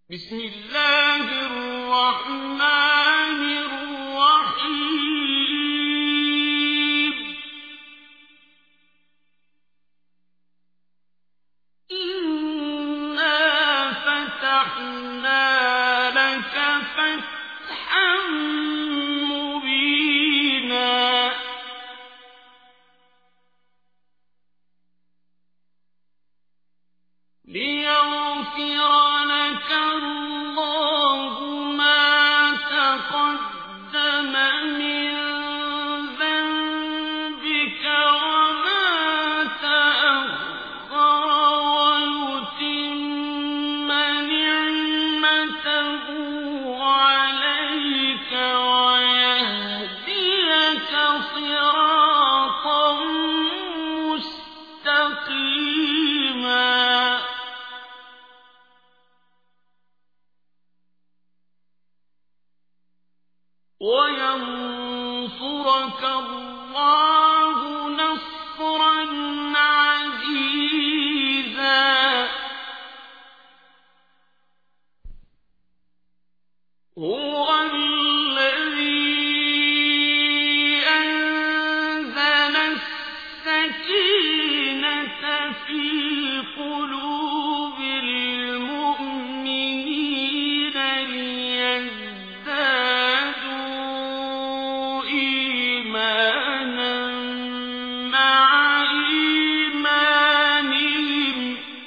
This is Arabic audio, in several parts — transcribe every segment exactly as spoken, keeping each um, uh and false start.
بسم الله الرحمن الرحيم إنا فتحنا لك فتحا مبينا ليغفر لك الله ما تقدم من ذنبك وما تأخر ويتم نعمته عليك ويهديك صراطا مستقيما وينصرك الله نصرا عزيزا هو الذي أنزل السكينة في قلوب المؤمنين ليزدادوا إيمانا مع إيمانهم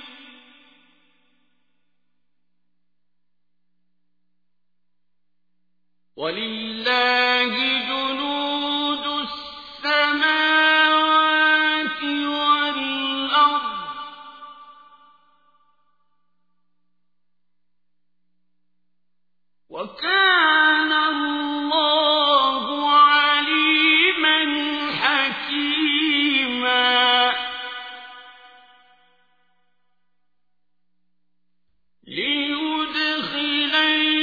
ولله جنود السماوات والأرض وكان الله عليما حكيما ليدخل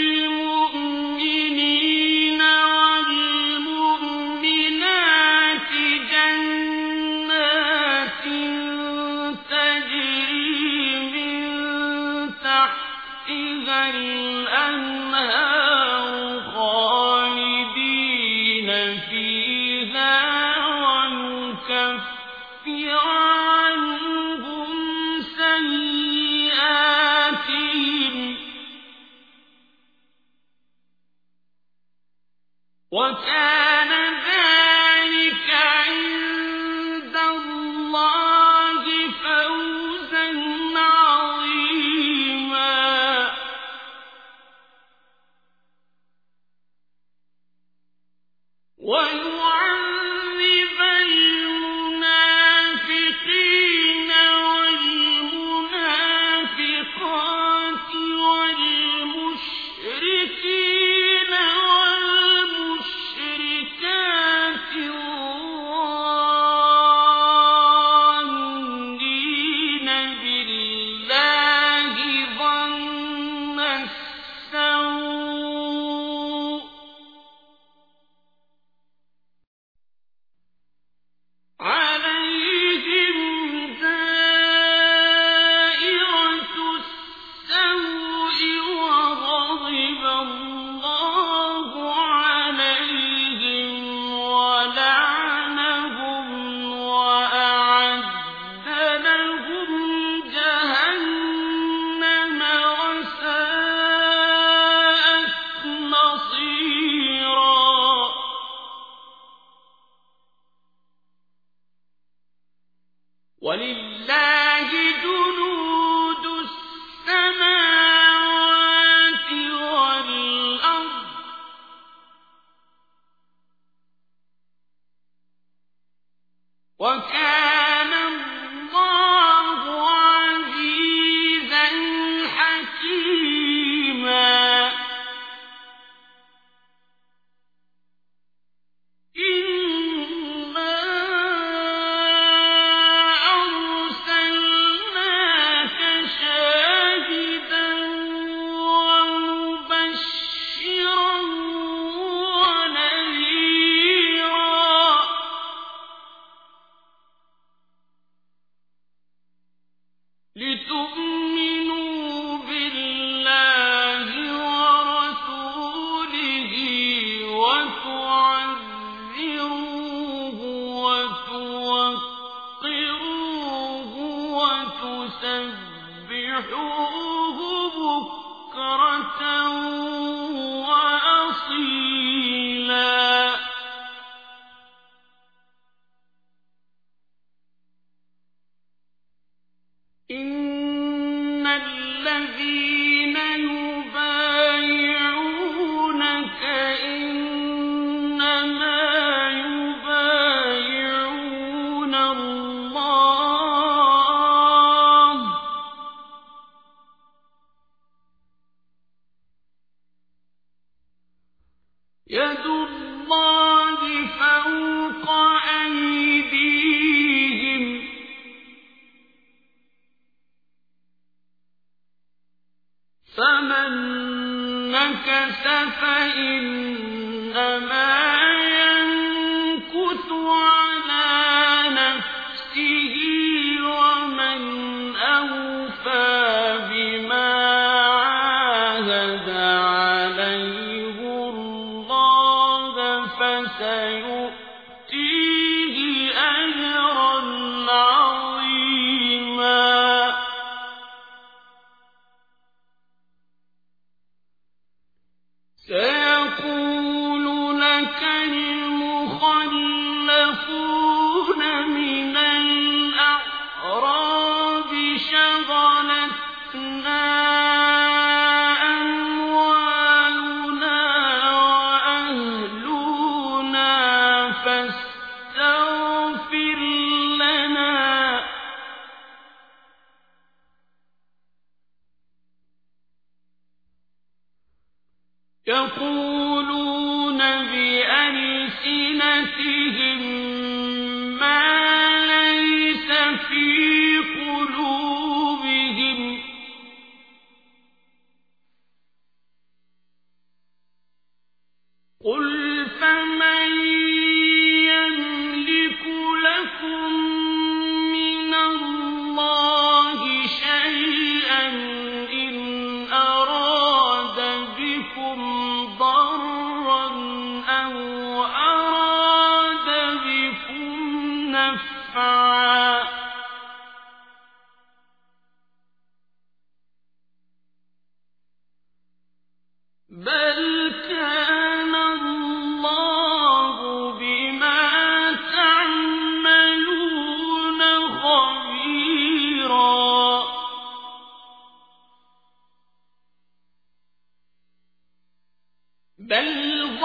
المؤمنين والمؤمنات جنات تجري من تحتها الأنهار خالدين فيها ويكفر عنهم سيئاتهم وكان ذلك عند الله فوزا عظيما ويعذب المنافقين والمنافقات والمشركين والمشركات الظانين بالله ظن السوء عليهم دائرة السوء وغضب الله عليهم ولعنهم وأعد لهم جهنم وساءت يد الله فوق أيديهم فمن نكث فإنما ينكث على نفسه ومن أوفى بما عاهد عليه الله فسيؤتيه أجرا عظيما سيقول لك المخلفون من الأعراب شغلتنا أموالنا وأهلنا فاستغفر لنا يقولون بألسنتهم ما ليس في قلوبهم قل فمن يملك لكم من الله شيئا إن أراد بكم ضرا أو أراد بكم نفعا بل كان الله بما تعملون خبيرا بل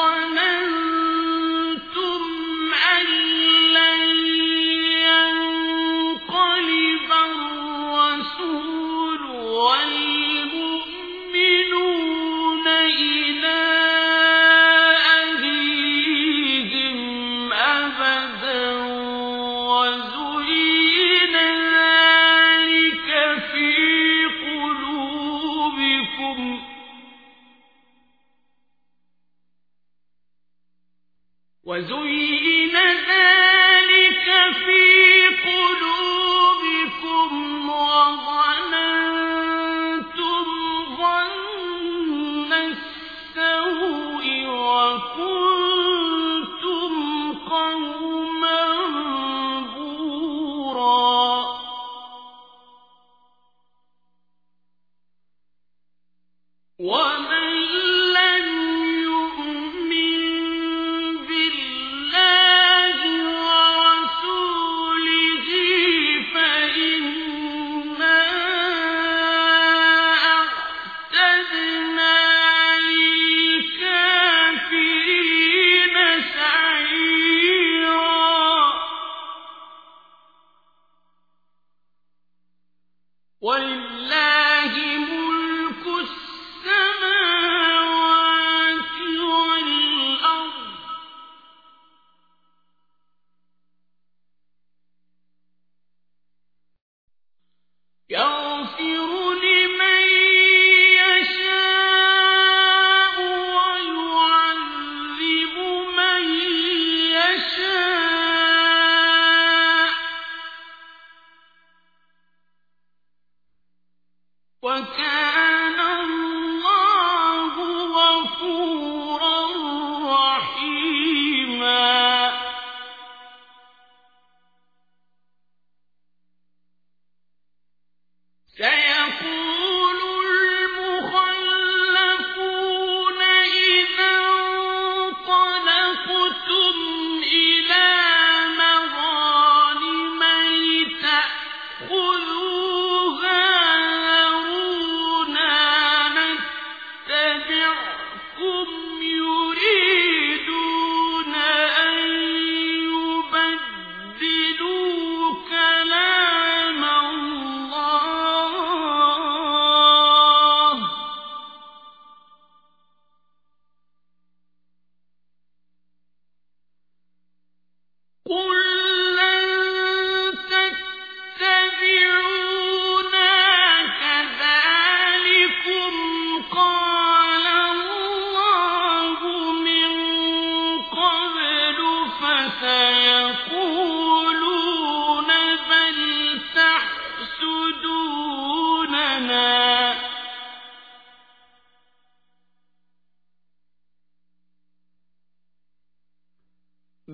ظننتم أن لن ينقلب الرسول والمؤمنون إلى أهليهم أبدا وزين ذلك في قلوبكم وزين ذلك في قلوبكم وظننتم ظن السوء وكنتم قوما بورا ومن لم يؤمن بالله ورسوله فإنا أعتدنا للكافرين سعيرا ولله ملك السماوات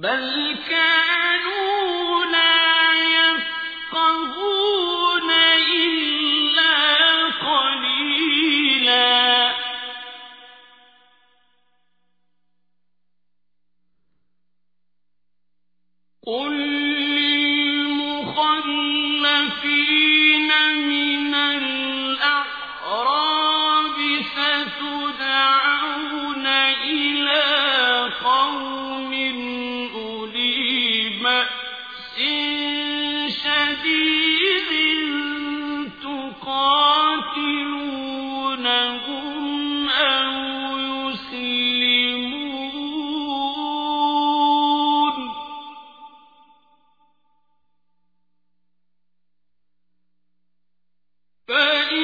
بل كانوا لا يفقهون إلا قليلا قل للمخلفين من الأعراب ستدعون إلى قوم أولي بأس شديد تقاتلونهم أو يسلمون فإن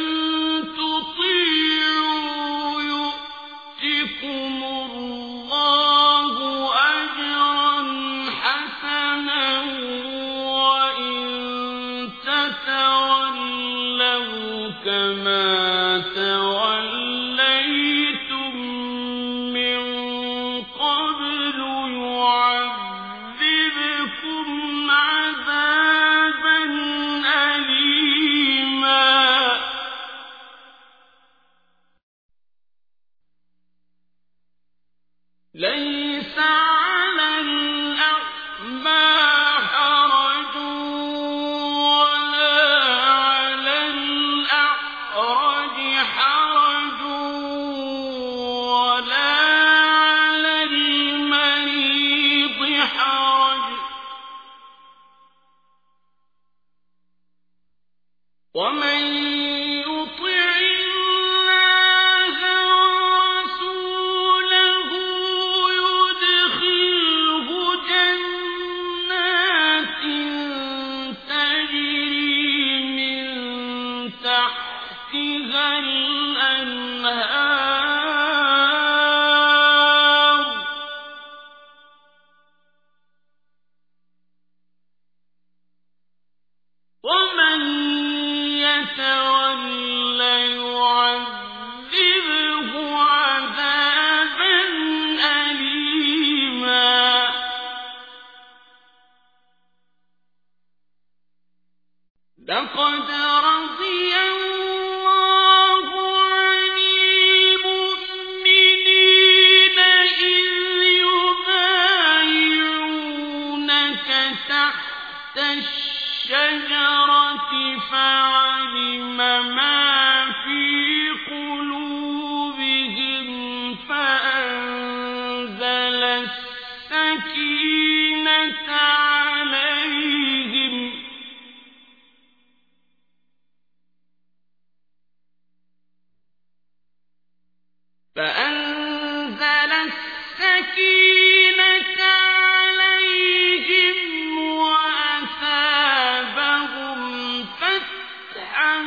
تطيعوا يؤتكم الله أجرا حسنا وإن تتولوا كما توليتم من قبل يعذبكم عذابا أليما ليس على الأعمى حرج ولا على الأعرج حرج ولا على المريض حرج ومن يطع الله ورسوله يدخله جنات تجري من تحتها الأنهار ومن يتول يعذبه عذابا أليما لقد رضي الله عن المؤمنين إذ يبايعونك تحت الشجرة فعلم ما في قلوبهم فأنزل السكينة عليهم فأنزل السكينة عليهم وأثابهم فتحا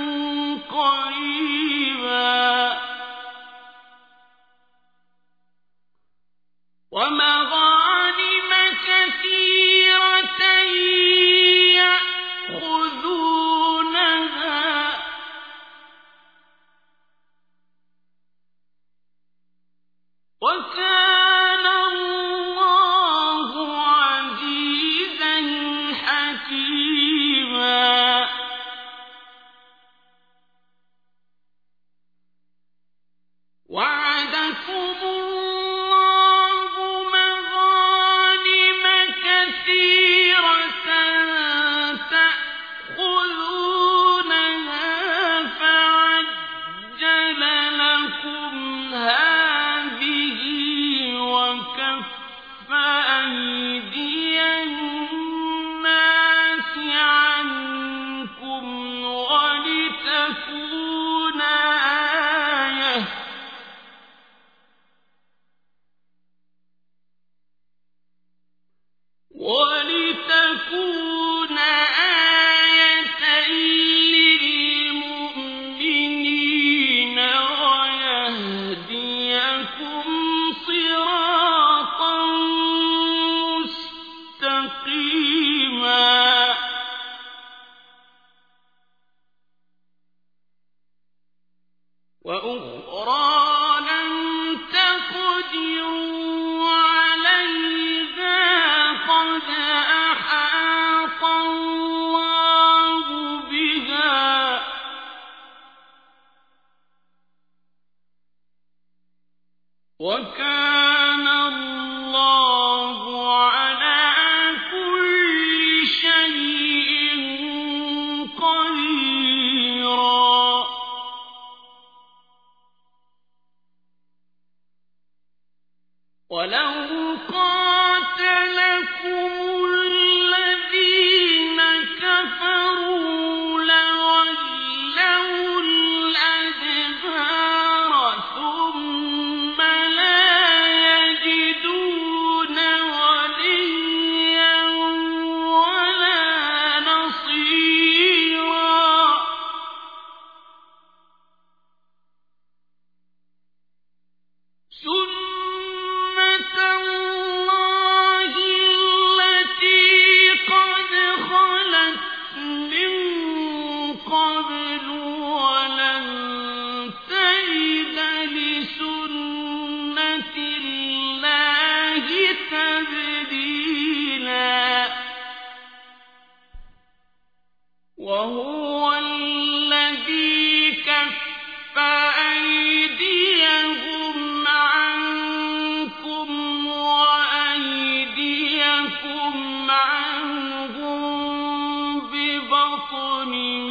قريبا ومغانم كثيرة يأخذونها وكان الله عزيزا حكيما وعدكم الله مغانم كثيرة تأخذونها فعجل لكم هذه وكف أيدي الناس عنكم ولتكون آية ولتكون آية للمؤمنين ويهديكم صراطا مستقيما وأخرى لم تقدروا عليها وكان الله على كل شيء قديرا ولو قاتلكم الذين كفروا لولوا الأدبار ثم لا يجدون وليا ولا نصيرا سنة الله التي قد خلت من قبل ولن تجد لسنة الله تبديلا وهو الذي كف أيديهم عنكم وأيديكم عنهم ببطن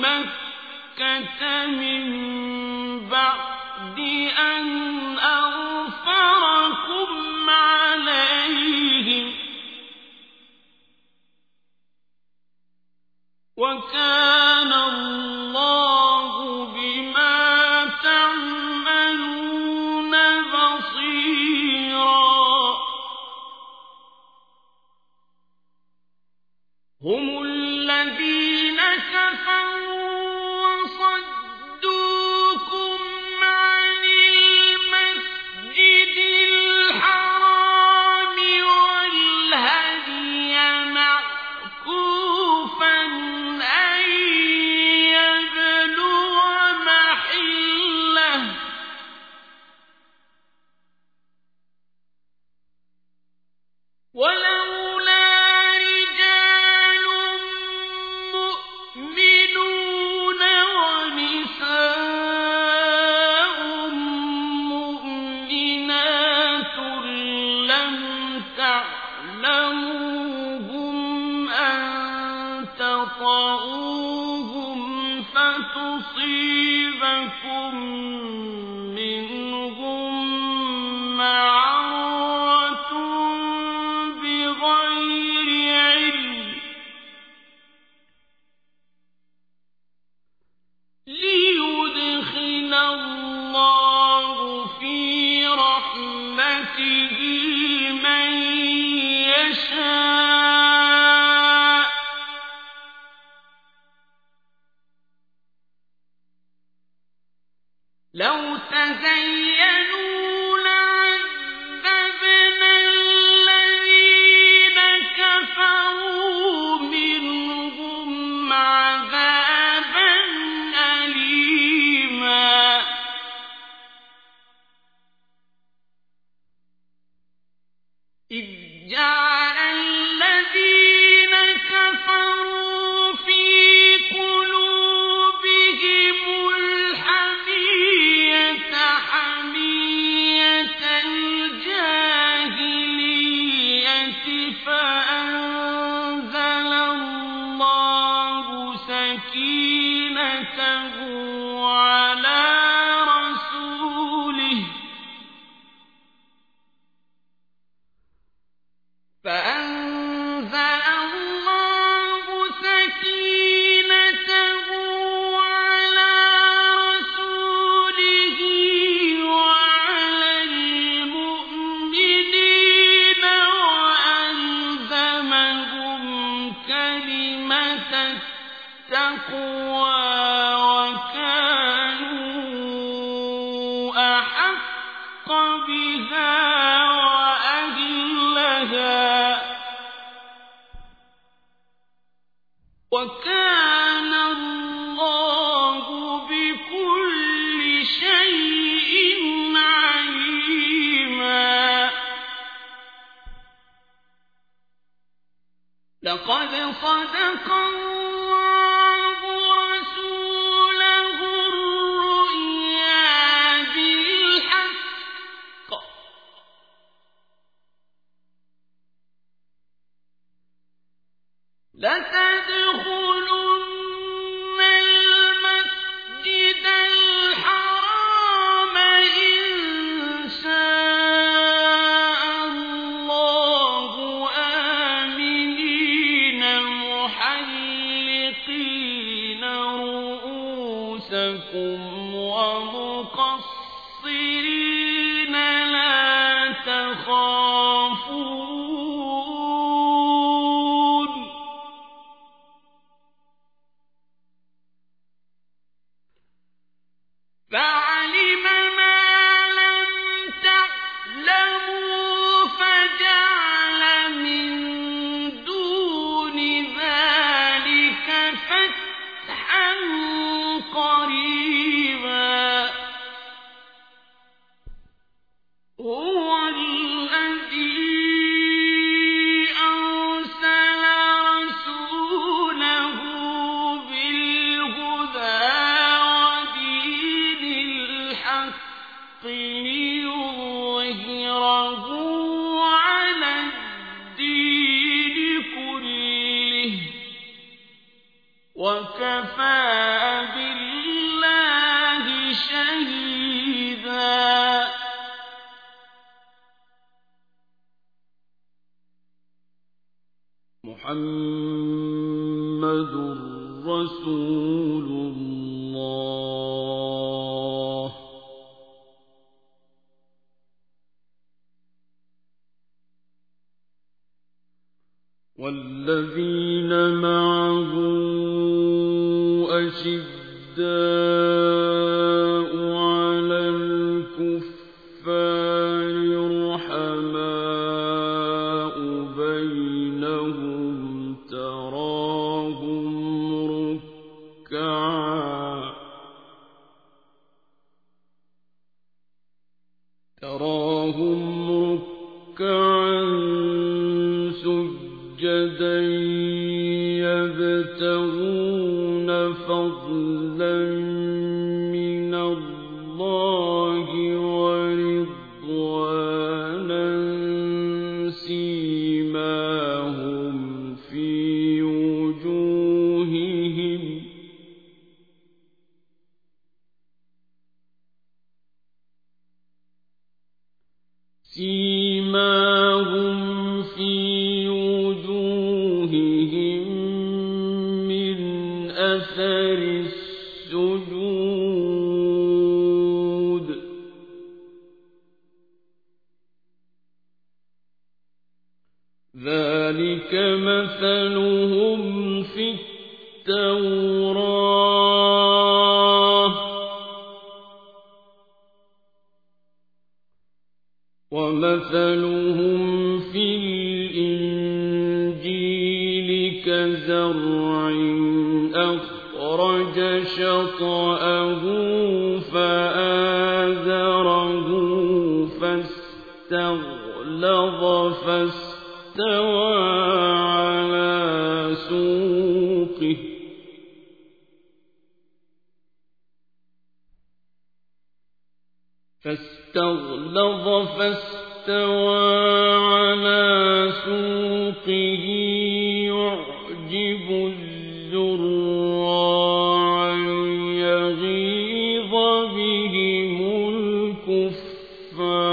مكة من بعد أن أظفركم عليهم وكان الله بما تعملون بصيرا هم الذين كفروا وصدوكم عن المسجد الحرام والهدي معكوفا أن يبلغ محله ولولا رجال مؤمنون ونساء مؤمنات لم تعلموهم أن تطؤوهم فتصيبكم منهم معرة بغير علم ليدخل الله في رحمته من يشاء لو تزينوا لعذبنا الذين كفروا منهم عذابا أليما إذ جعل الذين كفروا في قلوبهم الحمية حمية الجاهلية فأنزل الله سكينته على رسوله فأنزل الله سكينته على رسوله وعلى المؤمنين وألزمهم كلمة التقوى وكانوا أحق بها وأهلها وكان الله بكل شيء عليما لقد صدق الله رسوله الرؤيا بالحق هو الذي أرسل رسوله بالهدى ودين الحق ليظهره على الدين كله وكفى بالله شهيدا. محمد رسول الله والذين معه أشداء على الكفار رحماء بينهم تراهم ركعا تراهم ركعا سجدا يبتغون فضلا من الله ورضوانا سيماهم في وجوههم سيماهم في وجوههم من أثر السجود ذلك مثلهم في التوراة ومثلهم في الإنجيل كزرع أخرج شطأه فآزره فاستغلظ فاستوى على سوقه فاستغلظ فاستوى على سوقه يعجب الزراع ليغيظ بهم الكفار